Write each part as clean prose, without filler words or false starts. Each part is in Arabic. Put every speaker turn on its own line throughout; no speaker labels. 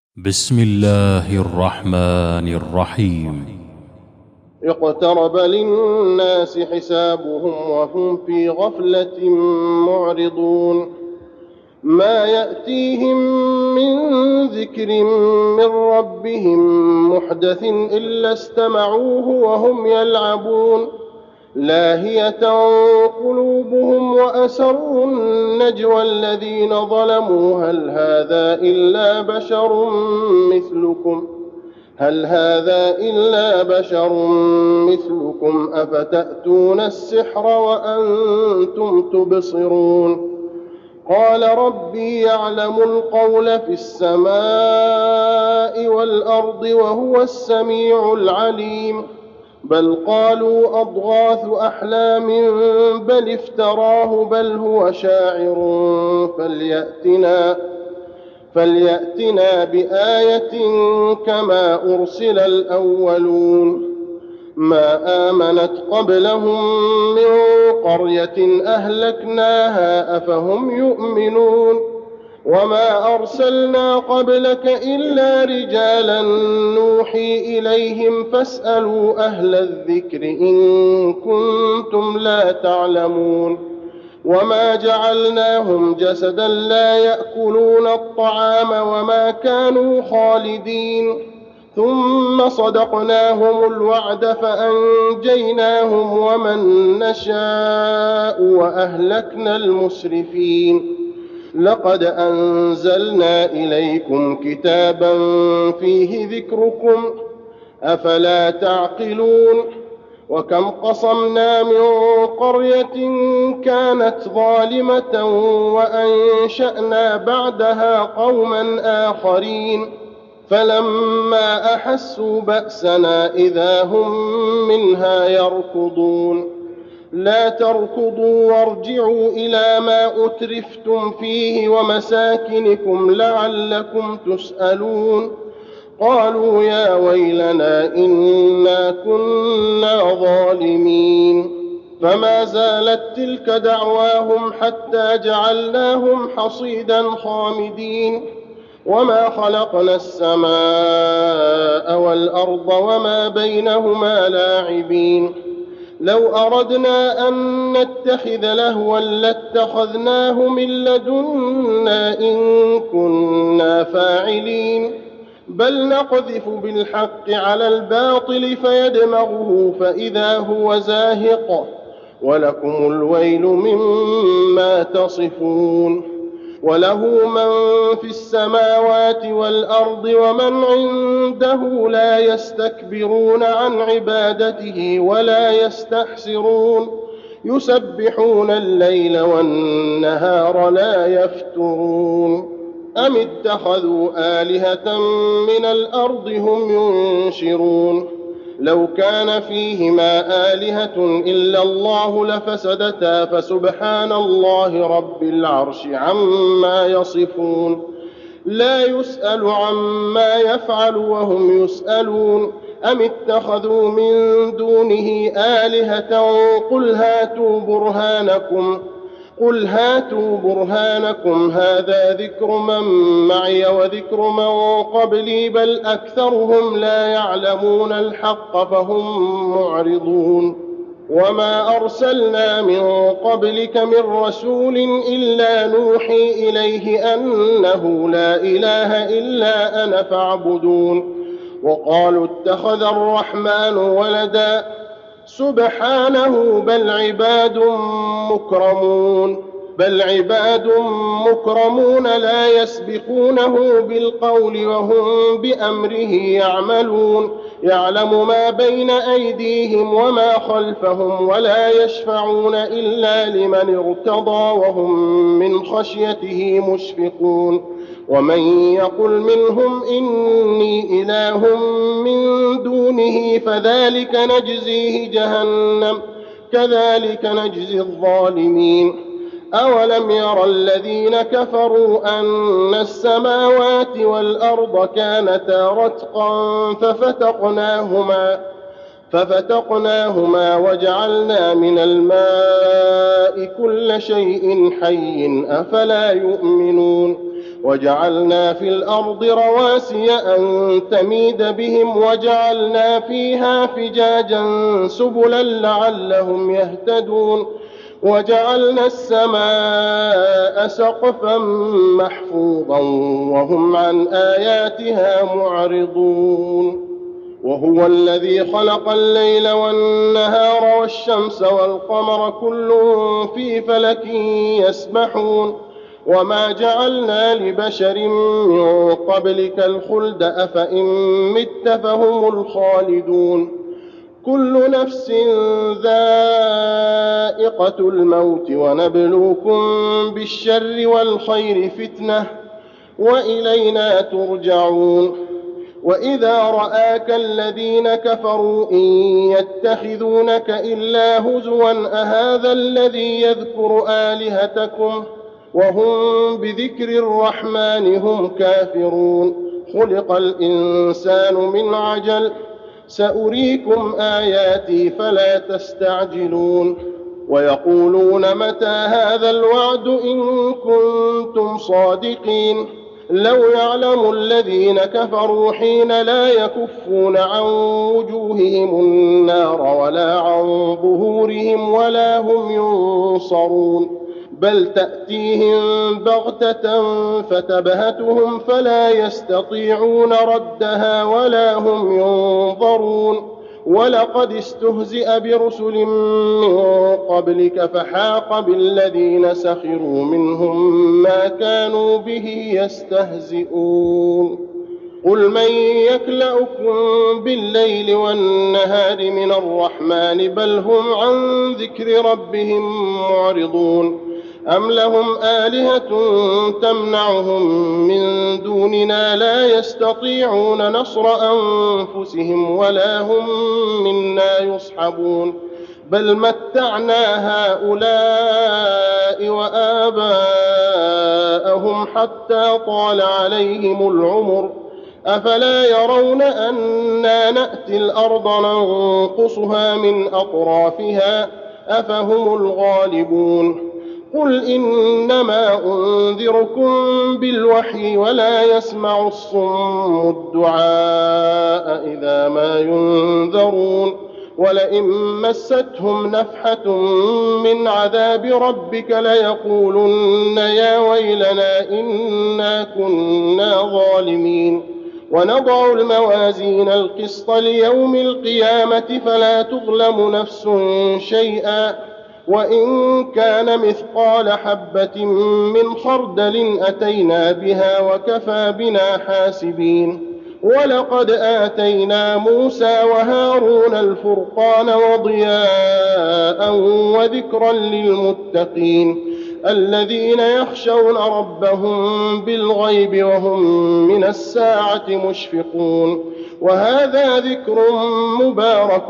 بسم الله الرحمن الرحيم.
اقترب للناس حسابهم وهم في غفلة معرضون. ما يأتيهم من ذكر من ربهم محدث إلا استمعوه وهم يلعبون لاهية قلوبهم وأسروا النجوى الذين ظلموا هل هذا إلا بشر مثلكم أفتأتون السحر وأنتم تبصرون. قال ربي يعلم القول في السماء والأرض وهو السميع العليم. بل قالوا أضغاث أحلام بل افتراه بل هو شاعر فليأتنا بآية كما أرسل الأولون. ما آمنت قبلهم من قرية أهلكناها أفهم يؤمنون. وما أرسلنا قبلك إلا رجالا نوحي إليهم فاسألوا أهل الذكر إن كنتم لا تعلمون. وما جعلناهم جسدا لا يأكلون الطعام وما كانوا خالدين. ثم صدقناهم الوعد فأنجيناهم ومن نشاء وأهلكنا المسرفين. لقد أنزلنا إليكم كتابا فيه ذكركم أفلا تعقلون. وكم قصمنا من قرية كانت ظالمة وأنشأنا بعدها قوما آخرين فلما أحسوا بأسنا إذا هم منها يركضون. لا تركضوا وارجعوا إلى ما أترفتم فيه ومساكنكم لعلكم تسألون. قالوا يا ويلنا إنا كنا ظالمين. فما زالت تلك دعواهم حتى جعلناهم حصيدا خامدين. وما خلقنا السماء والأرض وما بينهما لاعبين. لو أردنا أن نتخذ لهوا لاتخذناه من لدنا إن كنا فاعلين. بل نقذف بالحق على الباطل فيدمغه فإذا هو زاهق ولكم الويل مما تصفون. وله من في السماوات والأرض ومن عنده لا يستكبرون عن عبادته ولا يستحسرون. يسبحون الليل والنهار لا يفترون. أم اتخذوا آلهة من الأرض هم ينشرون. لو كان فيهما آلهة إلا الله لفسدتا فسبحان الله رب العرش عما يصفون. لا يسأل عما يفعل وهم يسألون. أم اتخذوا من دونه آلهة قل هاتوا برهانكم هذا ذكر من معي وذكر من قبلي بل أكثرهم لا يعلمون الحق فهم معرضون. وما أرسلنا من قبلك من رسول إلا نوحي إليه أنه لا إله إلا أنا فاعبدون. وقالوا اتخذ الرحمن ولدا سبحانه بل عباد مكرمون لا يسبقونه بالقول وهم بأمره يعملون. يعلم ما بين أيديهم وما خلفهم ولا يشفعون إلا لمن ارتضى وهم من خشيته مشفقون. ومن يقل منهم إني إله من دونه فذلك نجزيه جهنم كذلك نجزي الظالمين. أولم ير الذين كفروا أن السماوات والأرض كانتا رتقا ففتقناهما وجعلنا من الماء كل شيء حي أفلا يؤمنون. وجعلنا في الأرض رواسي أن تميد بهم وجعلنا فيها فجاجا سبلا لعلهم يهتدون وجعلنا السماء سقفا محفوظا وهم عن آياتها معرضون وهو الذي خلق الليل والنهار والشمس والقمر كل في فلك يسبحون وما جعلنا لبشر من قبلك الخلد أفإن مت فهم الخالدون كل نفس ذائقة الموت ونبلوكم بالشر والخير فتنة وإلينا ترجعون وإذا رآك الذين كفروا إن يتخذونك إلا هزوا أهذا الذي يذكر آلهتكم وهم بذكر الرحمن هم كافرون خلق الإنسان من عجل سأريكم آياتي فلا تستعجلون ويقولون متى هذا الوعد إن كنتم صادقين لو يعلم الذين كفروا حين لا يكفون عن وجوههم النار ولا عن ظهورهم ولا هم ينصرون بل تأتيهم بغتة فتبهتهم فلا يستطيعون ردها ولا هم ينظرون ولقد استهزئ برسل من قبلك فحاق بالذين سخروا منهم ما كانوا به يستهزئون قل من يكلؤكم بالليل والنهار من الرحمن بل هم عن ذكر ربهم معرضون أم لهم آلهة تمنعهم من دوننا لا يستطيعون نصر أنفسهم ولا هم منا يصحبون بل متعنا هؤلاء وآباءهم حتى طال عليهم العمر أفلا يرون أنا نأتي الأرض ننقصها من أطرافها أفهم الغالبون قل إنما أنذركم بالوحي ولا يسمع الصم الدعاء إذا ما ينذرون ولئن مستهم نفحة من عذاب ربك ليقولن يا ويلنا إنا كنا ظالمين ونضع الموازين القسط ليوم القيامة فلا تظلم نفس شيئا وإن كان مثقال حبة من خردل أتينا بها وكفى بنا حاسبين ولقد آتينا موسى وهارون الفرقان وضياء وذكرا للمتقين الذين يخشون ربهم بالغيب وهم من الساعة مشفقون وهذا ذكر مبارك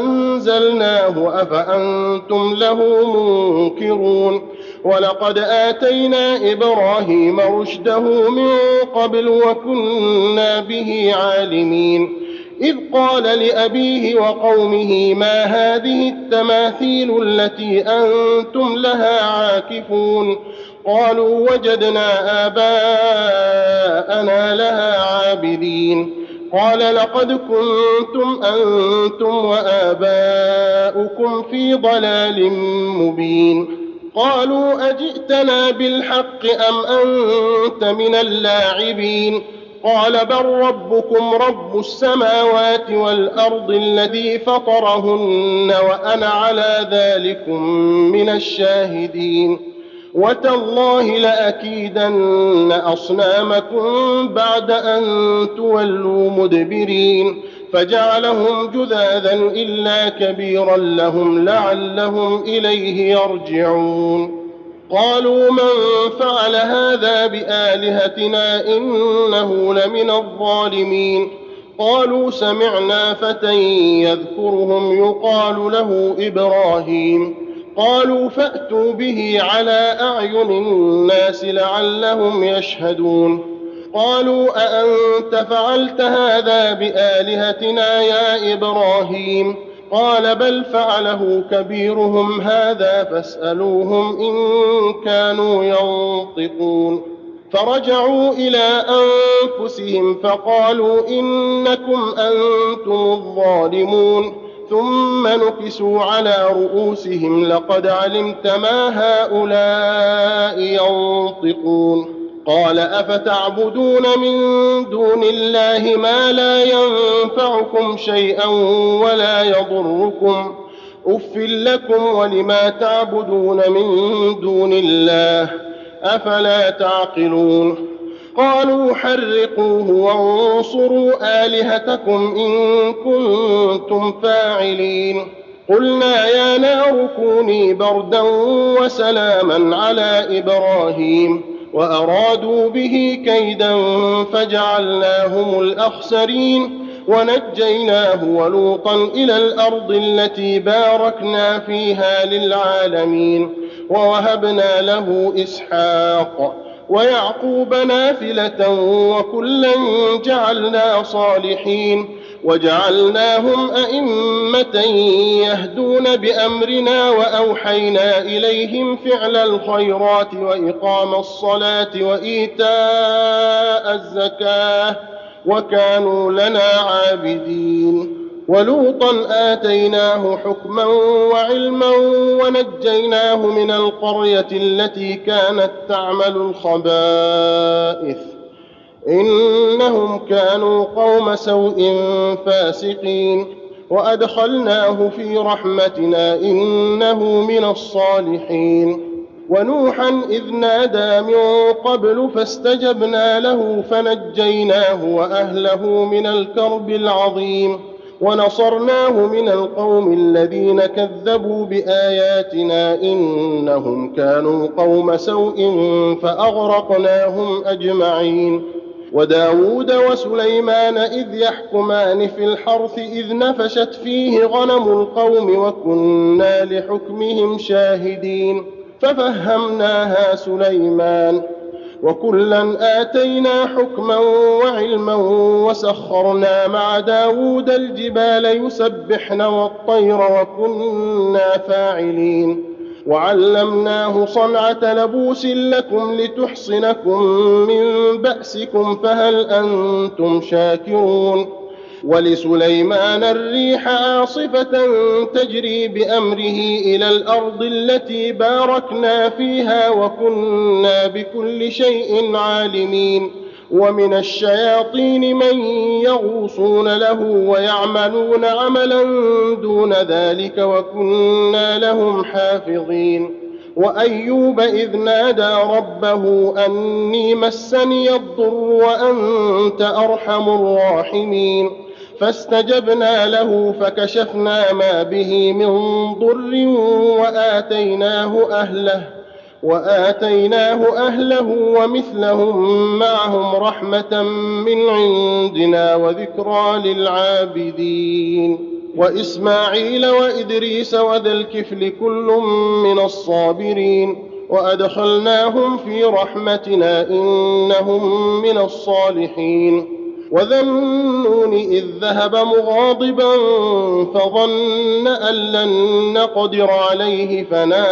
أنزلناه أفأنتم له منكرون ولقد آتينا إبراهيم رشده من قبل وكنا به عالمين إذ قال لأبيه وقومه ما هذه التماثيل التي أنتم لها عاكفون قالوا وجدنا آباءنا لها عابدين قال لقد كنتم أنتم وآباؤكم في ضلال مبين قالوا أجئتنا بالحق أم أنت من اللاعبين قال بل ربكم رب السماوات والأرض الذي فطرهن وأنا على ذلكم من الشاهدين وتالله لأكيدن أصنامكم بعد أن تولوا مدبرين فجعلهم جذاذا إلا كبيرا لهم لعلهم إليه يرجعون قالوا من فعل هذا بآلهتنا إنه لمن الظالمين قالوا سمعنا فتى يذكرهم يقال له إبراهيم قالوا فأتوا به على أعين الناس لعلهم يشهدون قالوا أأنت فعلت هذا بآلهتنا يا إبراهيم قال بل فعله كبيرهم هذا فاسألوهم إن كانوا ينطقون فرجعوا إلى أنفسهم فقالوا إنكم أنتم الظالمون ثم نكسوا على رؤوسهم لقد علمت ما هؤلاء ينطقون قال أفتعبدون من دون الله ما لا ينفعكم شيئا ولا يضركم أف لكم ولما تعبدون من دون الله أفلا تعقلون قالوا حرقوه وانصروا آلهتكم إن كنتم فاعلين قلنا يا نار كوني بردا وسلاما على إبراهيم وأرادوا به كيدا فجعلناهم الأخسرين ونجيناه ولوطا إلى الأرض التي باركنا فيها للعالمين ووهبنا له إسحاق ويعقوب نافلة وكلا جعلنا صالحين وجعلناهم أئمة يهدون بأمرنا وأوحينا إليهم فعل الخيرات وإقام الصلاة وإيتاء الزكاة وكانوا لنا عابدين ولوطا آتيناه حكما وعلما ونجيناه من القرية التي كانت تعمل الخبائث إنهم كانوا قوم سوء فاسقين وأدخلناه في رحمتنا إنه من الصالحين ونوحا إذ نادى من قبل فاستجبنا له فنجيناه وأهله من الكرب العظيم ونصرناه من القوم الذين كذبوا بآياتنا إنهم كانوا قوم سوء فأغرقناهم أجمعين وداود وسليمان إذ يحكمان في الحرث إذ نفشت فيه غنم القوم وكنا لحكمهم شاهدين ففهمناها سليمان وكلا آتينا حكما وعلما وسخرنا مع داود الجبال يسبحن والطير وكنا فاعلين وعلمناه صنعة لبوس لكم لتحصنكم من بأسكم فهل أنتم شاكرون ولسليمان الريح عاصفة تجري بأمره إلى الأرض التي باركنا فيها وكنا بكل شيء عالمين ومن الشياطين من يغوصون له ويعملون عملا دون ذلك وكنا لهم حافظين وأيوب إذ نادى ربه أني مسني الضر وأنت أرحم الراحمين فاستجبنا له فكشفنا ما به من ضر وآتيناه أهله ومثلهم معهم رحمة من عندنا وذكرى للعابدين وإسماعيل وإدريس وذا الكفل كل من الصابرين وأدخلناهم في رحمتنا إنهم من الصالحين وذا النون إذ ذهب مغاضبا فظن أن لن نقدر عليه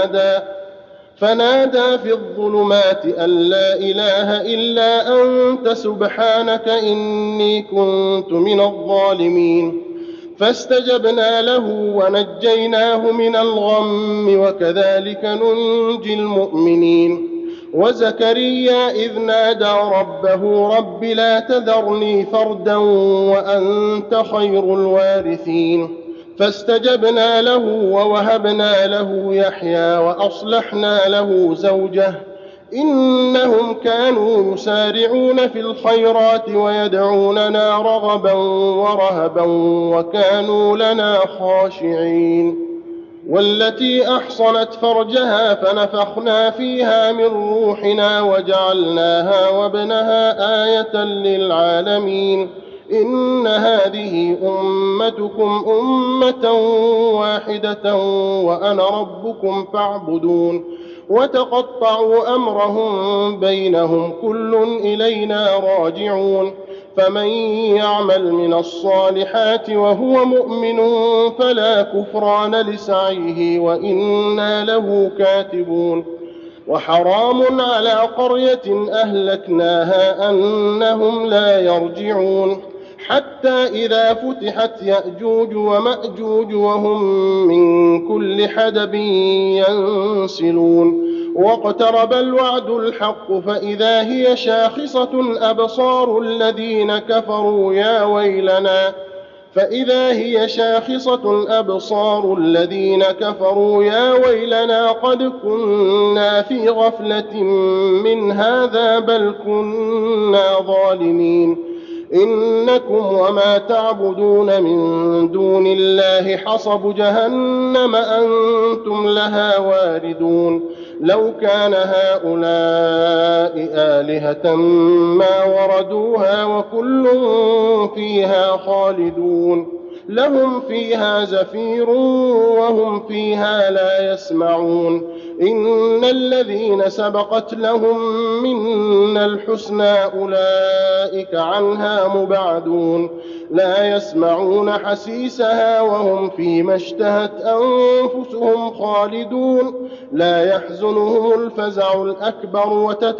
فنادى في الظلمات أن لا إله إلا أنت سبحانك إني كنت من الظالمين فاستجبنا له ونجيناه من الغم وكذلك ننجي المؤمنين وزكريا إذ نادى ربه رب لا تذرني فردا وأنت خير الوارثين فاستجبنا له ووهبنا له يحيى وأصلحنا له زوجه إنهم كانوا يسارعون في الخيرات ويدعوننا رغبا ورهبا وكانوا لنا خاشعين والتي أحصنت فرجها فنفخنا فيها من روحنا وجعلناها وابنها آية للعالمين إن هذه أمتكم أمة واحدة وأنا ربكم فاعبدون وتقطعوا أمرهم بينهم كل إلينا راجعون فمن يعمل من الصالحات وهو مؤمن فلا كفران لسعيه وإنا له كاتبون وحرام على قرية أهلكناها أنهم لا يرجعون حتى إذا فتحت يأجوج ومأجوج وهم من كل حدب ينسلون واقترب الوعد الحق فإذا هي شاخصة أبصار الذين كفروا يا ويلنا قد كنا في غفلة من هذا بل كنا ظالمين إنكم وما تعبدون من دون الله حصب جهنم أنتم لها واردون لو كان هؤلاء آلهة ما وردوها وكل فيها خالدون لهم فيها زفير وهم فيها لا يسمعون إن الذين سبقت لهم منا الحسنى أولئك عنها مبعدون لا يسمعون حسيسها وهم فيما اشتهت أنفسهم خالدون لا يحزنهم الفزع الأكبر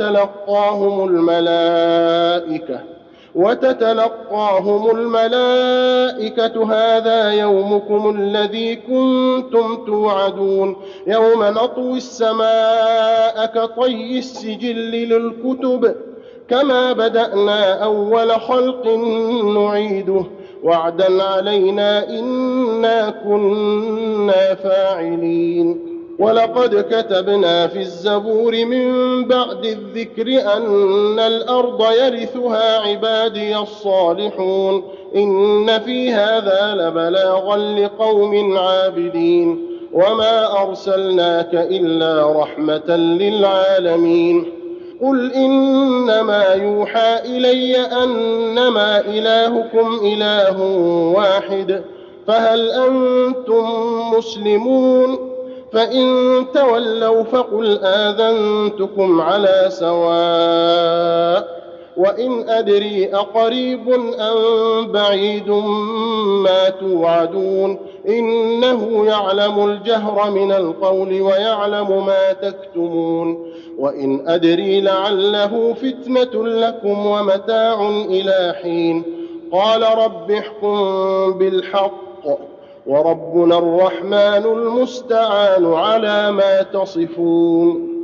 وتتلقاهم الملائكة هذا يومكم الذي كنتم توعدون يوم نطوي السماء كطي السجل للكتب كما بدأنا أول خلق نعيده وعدا علينا إنا كنا فاعلين ولقد كتبنا في الزبور من بعد الذكر أن الأرض يرثها عبادي الصالحون إن في هذا لبلاغا لقوم عابدين وما أرسلناك إلا رحمة للعالمين قل إنما يوحى إلي أنما إلهكم إله واحد فهل أنتم مسلمون فإن تولوا فقل آذنتكم على سواء وإن أدري أقريب أم بعيد ما توعدون إنه يعلم الجهر من القول ويعلم ما تكتمون وإن أدري لعله فتنة لكم ومتاع إلى حين قال رب احكم بالحق وربنا الرحمن المستعان على ما تصفون